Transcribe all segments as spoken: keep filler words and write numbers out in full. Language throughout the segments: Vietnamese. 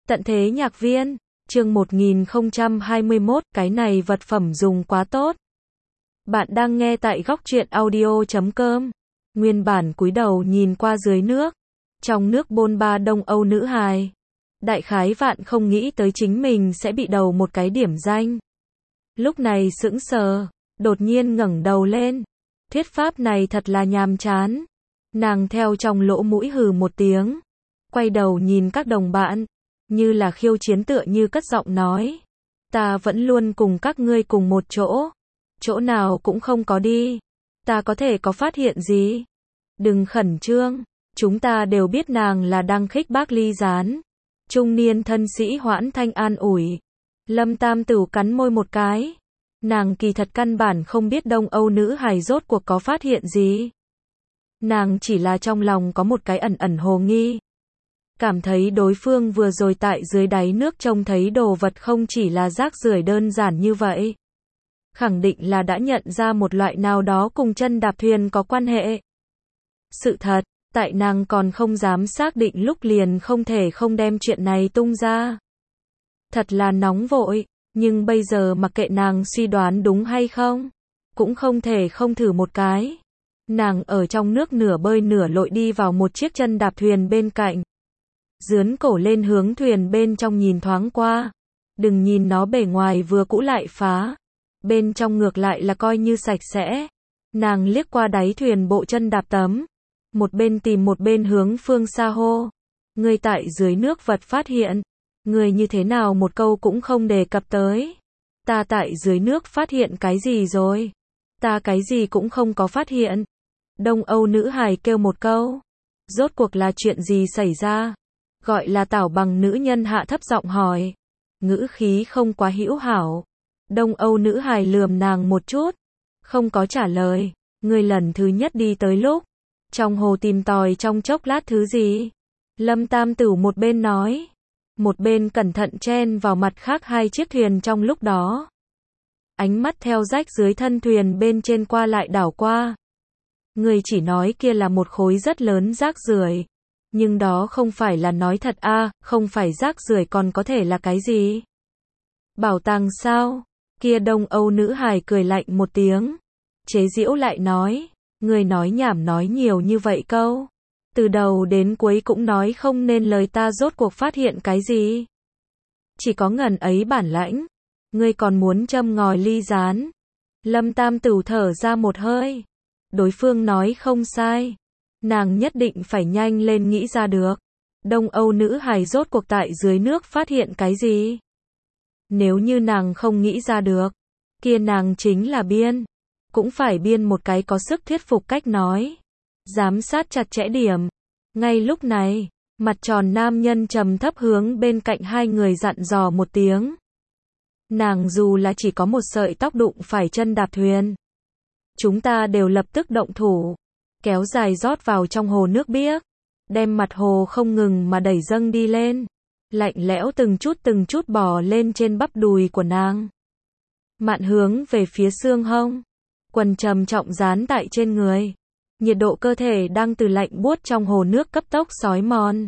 Tận thế nhạc viên, chương một nghìn không trăm hai mươi mốt, cái này vật phẩm dùng quá tốt. Bạn đang nghe tại góc truyện audio chấm com. Nguyên bản cúi đầu nhìn qua dưới nước, trong nước bôn ba Đông Âu nữ hài. Đại khái vạn không nghĩ tới chính mình sẽ bị đầu một cái điểm danh. Lúc này sững sờ, đột nhiên ngẩng đầu lên. Thuyết pháp này thật là nhàm chán. Nàng theo trong lỗ mũi hừ một tiếng, quay đầu nhìn các đồng bạn, như là khiêu chiến tựa như cất giọng nói. Ta vẫn luôn cùng các ngươi cùng một chỗ. Chỗ nào cũng không có đi. Ta có thể có phát hiện gì? Đừng khẩn trương. Chúng ta đều biết nàng là đang khích bác Ly Gián. Trung niên thân sĩ Hoãn Thanh an ủi. Lâm Tam Tửu cắn môi một cái. Nàng kỳ thật căn bản không biết Đông Âu nữ hài rốt cuộc có phát hiện gì. Nàng chỉ là trong lòng có một cái ẩn ẩn hồ nghi. Cảm thấy đối phương vừa rồi tại dưới đáy nước trông thấy đồ vật không chỉ là rác rưởi đơn giản như vậy. Khẳng định là đã nhận ra một loại nào đó cùng chân đạp thuyền có quan hệ. Sự thật, tại nàng còn không dám xác định lúc liền không thể không đem chuyện này tung ra. Thật là nóng vội, nhưng bây giờ mặc kệ nàng suy đoán đúng hay không, cũng không thể không thử một cái. Nàng ở trong nước nửa bơi nửa lội đi vào một chiếc chân đạp thuyền bên cạnh. Dướn cổ lên hướng thuyền bên trong nhìn thoáng qua. Đừng nhìn nó bề ngoài vừa cũ lại phá. Bên trong ngược lại là coi như sạch sẽ. Nàng liếc qua đáy thuyền bộ chân đạp tấm. Một bên tìm một bên hướng phương xa hô. Người tại dưới nước vật phát hiện. Người như thế nào một câu cũng không đề cập tới. Ta tại dưới nước phát hiện cái gì rồi? Ta cái gì cũng không có phát hiện. Đông Âu nữ hài kêu một câu. Rốt cuộc là chuyện gì xảy ra? Gọi là Tảo Bằng nữ nhân hạ thấp giọng hỏi. Ngữ khí không quá hữu hảo. Đông Âu nữ hài lườm nàng một chút. Không có trả lời. Người lần thứ nhất đi tới lúc. Trong hồ tìm tòi trong chốc lát thứ gì? Lâm Tam Tửu một bên nói. Một bên cẩn thận chen vào mặt khác hai chiếc thuyền trong lúc đó. Ánh mắt theo rách dưới thân thuyền bên trên qua lại đảo qua. Người chỉ nói kia là một khối rất lớn rác rưởi. Nhưng đó không phải là nói thật a, à, không phải rác rưởi còn có thể là cái gì? Bảo tàng sao? Kia Đông Âu nữ hài cười lạnh một tiếng. Chế giễu lại nói, người nói nhảm nói nhiều như vậy câu. Từ đầu đến cuối cũng nói không nên lời ta rốt cuộc phát hiện cái gì. Chỉ có ngần ấy bản lãnh. Ngươi còn muốn châm ngòi Ly Gián. Lâm Tam Tửu thở ra một hơi. Đối phương nói không sai. Nàng nhất định phải nhanh lên nghĩ ra được. Đông Âu nữ hài rốt cuộc tại dưới nước phát hiện cái gì? Nếu như nàng không nghĩ ra được, kia nàng chính là biên. Cũng phải biên một cái có sức thuyết phục cách nói. Giám sát chặt chẽ điểm. Ngay lúc này, mặt tròn nam nhân trầm thấp hướng bên cạnh hai người dặn dò một tiếng. Nàng dù là chỉ có một sợi tóc đụng phải chân đạp thuyền. Chúng ta đều lập tức động thủ. Kéo dài rót vào trong hồ nước biếc. Đem mặt hồ không ngừng mà đẩy dâng đi lên. Lạnh lẽo từng chút từng chút bò lên trên bắp đùi của nàng. Mạn hướng về phía xương hông. Quần trầm trọng dán tại trên người. Nhiệt độ cơ thể đang từ lạnh buốt trong hồ nước cấp tốc xói mòn.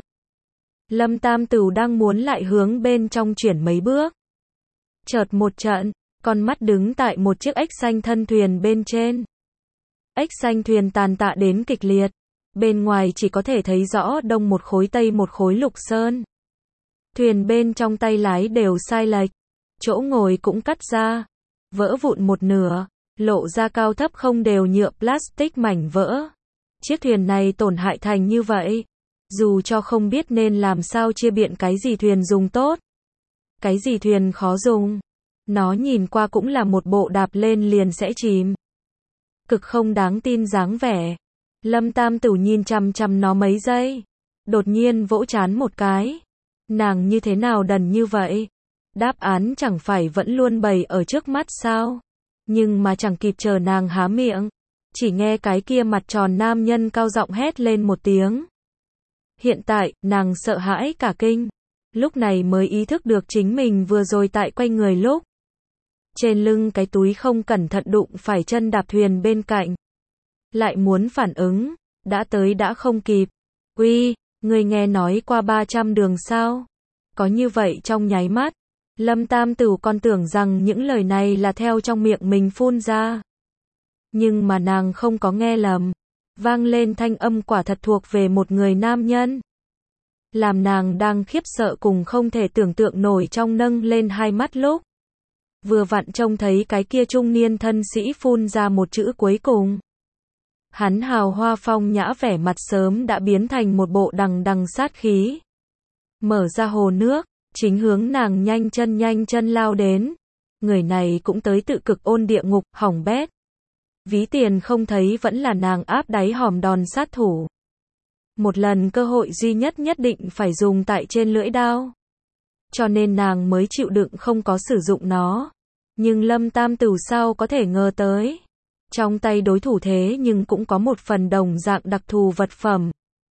Lâm Tam Tửu đang muốn lại hướng bên trong chuyển mấy bước. Chợt một trận, con mắt đứng tại một chiếc ếch xanh thân thuyền bên trên. Ếch xanh thuyền tàn tạ đến kịch liệt. Bên ngoài chỉ có thể thấy rõ đông một khối tây một khối lục sơn. Thuyền bên trong tay lái đều sai lệch. Chỗ ngồi cũng cắt ra. Vỡ vụn một nửa. Lộ ra cao thấp không đều nhựa plastic mảnh vỡ. Chiếc thuyền này tổn hại thành như vậy. Dù cho không biết nên làm sao chia biện cái gì thuyền dùng tốt. Cái gì thuyền khó dùng. Nó nhìn qua cũng là một bộ đạp lên liền sẽ chìm. Cực không đáng tin dáng vẻ. Lâm Tam Tửu nhìn chằm chằm nó mấy giây. Đột nhiên vỗ trán một cái. Nàng như thế nào đần như vậy? Đáp án chẳng phải vẫn luôn bày ở trước mắt sao? Nhưng mà chẳng kịp chờ nàng há miệng. Chỉ nghe cái kia mặt tròn nam nhân cao giọng hét lên một tiếng. Hiện tại, nàng sợ hãi cả kinh. Lúc này mới ý thức được chính mình vừa rồi tại quay người lúc. Trên lưng cái túi không cẩn thận đụng phải chân đạp thuyền bên cạnh. Lại muốn phản ứng, đã tới đã không kịp. Uy, người nghe nói qua ba trăm đường sao? Có như vậy trong nháy mắt, Lâm Tam Tửu còn tưởng rằng những lời này là theo trong miệng mình phun ra. Nhưng mà nàng không có nghe lầm. Vang lên thanh âm quả thật thuộc về một người nam nhân. Làm nàng đang khiếp sợ cùng không thể tưởng tượng nổi trong nâng lên hai mắt lúc. Vừa vặn trông thấy cái kia trung niên thân sĩ phun ra một chữ cuối cùng. Hắn hào hoa phong nhã vẻ mặt sớm đã biến thành một bộ đằng đằng sát khí. Mở ra hồ nước, chính hướng nàng nhanh chân nhanh chân lao đến. Người này cũng tới tự cực ôn địa ngục, hỏng bét. Ví tiền không thấy vẫn là nàng áp đáy hòm đòn sát thủ. Một lần cơ hội duy nhất nhất định phải dùng tại trên lưỡi đao. Cho nên nàng mới chịu đựng không có sử dụng nó. Nhưng Lâm Tam Tửu sao có thể ngờ tới. Trong tay đối thủ thế nhưng cũng có một phần đồng dạng đặc thù vật phẩm.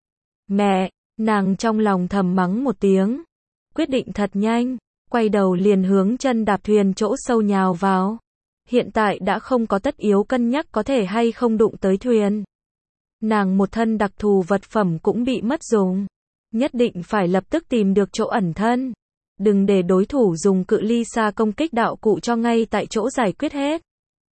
Mẹ, nàng trong lòng thầm mắng một tiếng. Quyết định thật nhanh, quay đầu liền hướng chân đạp thuyền chỗ sâu nhào vào. Hiện tại đã không có tất yếu cân nhắc có thể hay không đụng tới thuyền. Nàng một thân đặc thù vật phẩm cũng bị mất dùng. Nhất định phải lập tức tìm được chỗ ẩn thân. Đừng để đối thủ dùng cự ly xa công kích đạo cụ cho ngay tại chỗ giải quyết hết.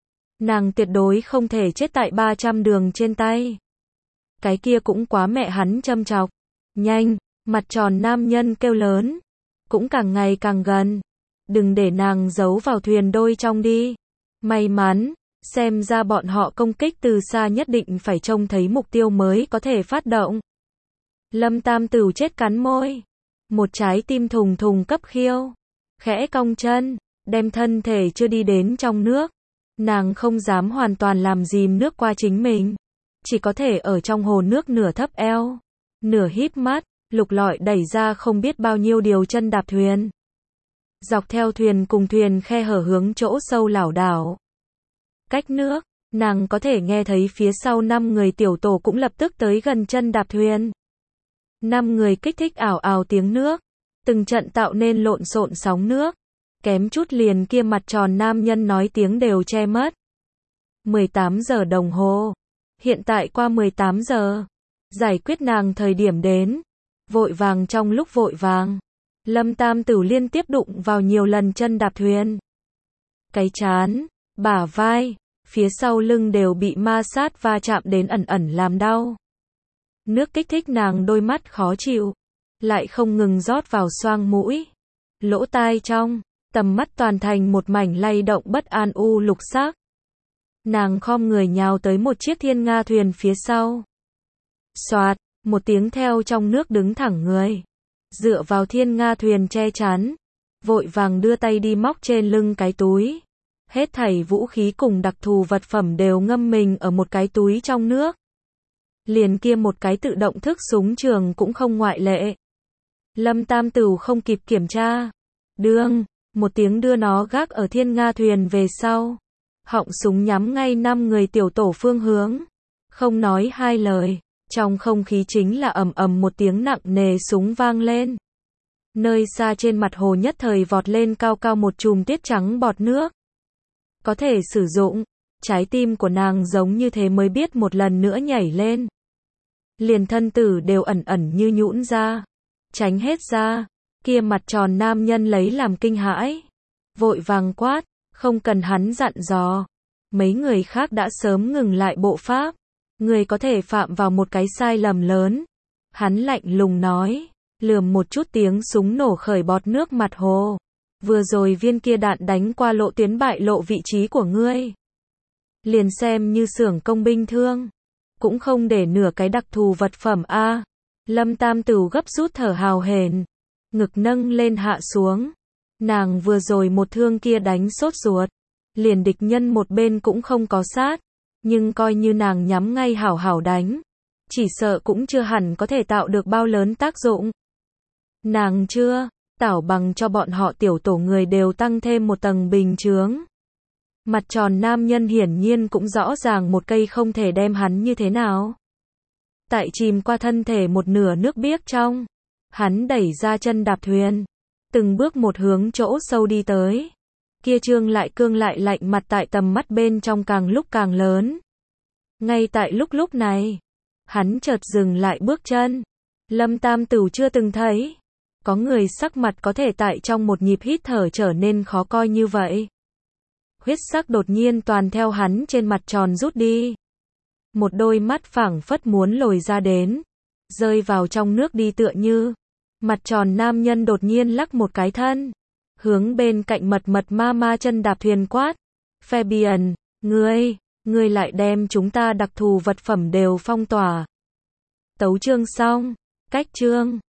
Nàng tuyệt đối không thể chết tại ba trăm đường trên tay. Cái kia cũng quá mẹ hắn châm chọc. Nhanh, mặt tròn nam nhân kêu lớn. Cũng càng ngày càng gần. Đừng để nàng giấu vào thuyền đôi trong đi. May mắn, xem ra bọn họ công kích từ xa nhất định phải trông thấy mục tiêu mới có thể phát động. Lâm Tam Tửu chết cắn môi. Một trái tim thùng thùng cấp khiêu. Khẽ cong chân, đem thân thể chưa đi đến trong nước. Nàng không dám hoàn toàn làm dìm nước qua chính mình. Chỉ có thể ở trong hồ nước nửa thấp eo. Nửa híp mắt, lục lọi đẩy ra không biết bao nhiêu điều chân đạp thuyền. Dọc theo thuyền cùng thuyền khe hở hướng chỗ sâu lảo đảo. Cách nước, nàng có thể nghe thấy phía sau năm người tiểu tổ cũng lập tức tới gần chân đạp thuyền. Năm người kích thích ảo ảo tiếng nước. Từng trận tạo nên lộn xộn sóng nước. Kém chút liền kia mặt tròn nam nhân nói tiếng đều che mất. mười tám giờ đồng hồ. Hiện tại qua mười tám giờ. Giải quyết nàng thời điểm đến. Vội vàng trong lúc vội vàng. Lâm Tam Tửu liên tiếp đụng vào nhiều lần chân đạp thuyền. Cái chán, bả vai, phía sau lưng đều bị ma sát va chạm đến ẩn ẩn làm đau. Nước kích thích nàng đôi mắt khó chịu. Lại không ngừng rót vào xoang mũi. Lỗ tai trong. Tầm mắt toàn thành một mảnh lay động bất an u lục sắc. Nàng khom người nhào tới một chiếc thiên nga thuyền phía sau. Xoạt, một tiếng theo trong nước đứng thẳng người. Dựa vào thiên nga thuyền che chắn. Vội vàng đưa tay đi móc trên lưng cái túi. Hết thảy vũ khí cùng đặc thù vật phẩm đều ngâm mình ở một cái túi trong nước. Liền kia một cái tự động thức súng trường cũng không ngoại lệ. Lâm Tam Tửu không kịp kiểm tra. Đương. Một tiếng đưa nó gác ở thiên nga thuyền về sau. Họng súng nhắm ngay năm người tiểu tổ phương hướng. Không nói hai lời. Trong không khí chính là ầm ầm một tiếng nặng nề súng vang lên. Nơi xa trên mặt hồ nhất thời vọt lên cao cao một chùm tiết trắng bọt nước. Có thể sử dụng. Trái tim của nàng giống như thế mới biết một lần nữa nhảy lên. Liền thân tử đều ẩn ẩn như nhũn ra. Tránh hết ra. Kia mặt tròn nam nhân lấy làm kinh hãi. Vội vàng quát, không cần hắn dặn dò. Mấy người khác đã sớm ngừng lại bộ pháp. Người có thể phạm vào một cái sai lầm lớn. Hắn lạnh lùng nói, lườm một chút tiếng súng nổ khởi bọt nước mặt hồ. Vừa rồi viên kia đạn đánh qua lộ tuyến bại lộ vị trí của ngươi. Liền xem như xưởng công binh thương. Cũng không để nửa cái đặc thù vật phẩm a. Lâm Tam Tửu gấp rút thở hào hển. Ngực nâng lên hạ xuống. Nàng vừa rồi một thương kia đánh sốt ruột. Liền địch nhân một bên cũng không có sát. Nhưng coi như nàng nhắm ngay hảo hảo đánh. Chỉ sợ cũng chưa hẳn có thể tạo được bao lớn tác dụng. Nàng chưa, tảo bằng cho bọn họ tiểu tổ người đều tăng thêm một tầng bình chướng. Mặt tròn nam nhân hiển nhiên cũng rõ ràng một cây không thể đem hắn như thế nào. Tại chìm qua thân thể một nửa nước biếc trong. Hắn đẩy ra chân đạp thuyền. Từng bước một hướng chỗ sâu đi tới. Kia trương lại cương lại lạnh mặt tại tầm mắt bên trong càng lúc càng lớn. Ngay tại lúc lúc này. Hắn chợt dừng lại bước chân. Lâm Tam Tửu chưa từng thấy. Có người sắc mặt có thể tại trong một nhịp hít thở trở nên khó coi như vậy. Huyết sắc đột nhiên toàn theo hắn trên mặt tròn rút đi. Một đôi mắt phảng phất muốn lồi ra đến, rơi vào trong nước đi tựa như. Mặt tròn nam nhân đột nhiên lắc một cái thân, hướng bên cạnh mật mật ma ma chân đạp thuyền quát. Fabian, ngươi, ngươi lại đem chúng ta đặc thù vật phẩm đều phong tỏa. Tấu chương xong, cách chương.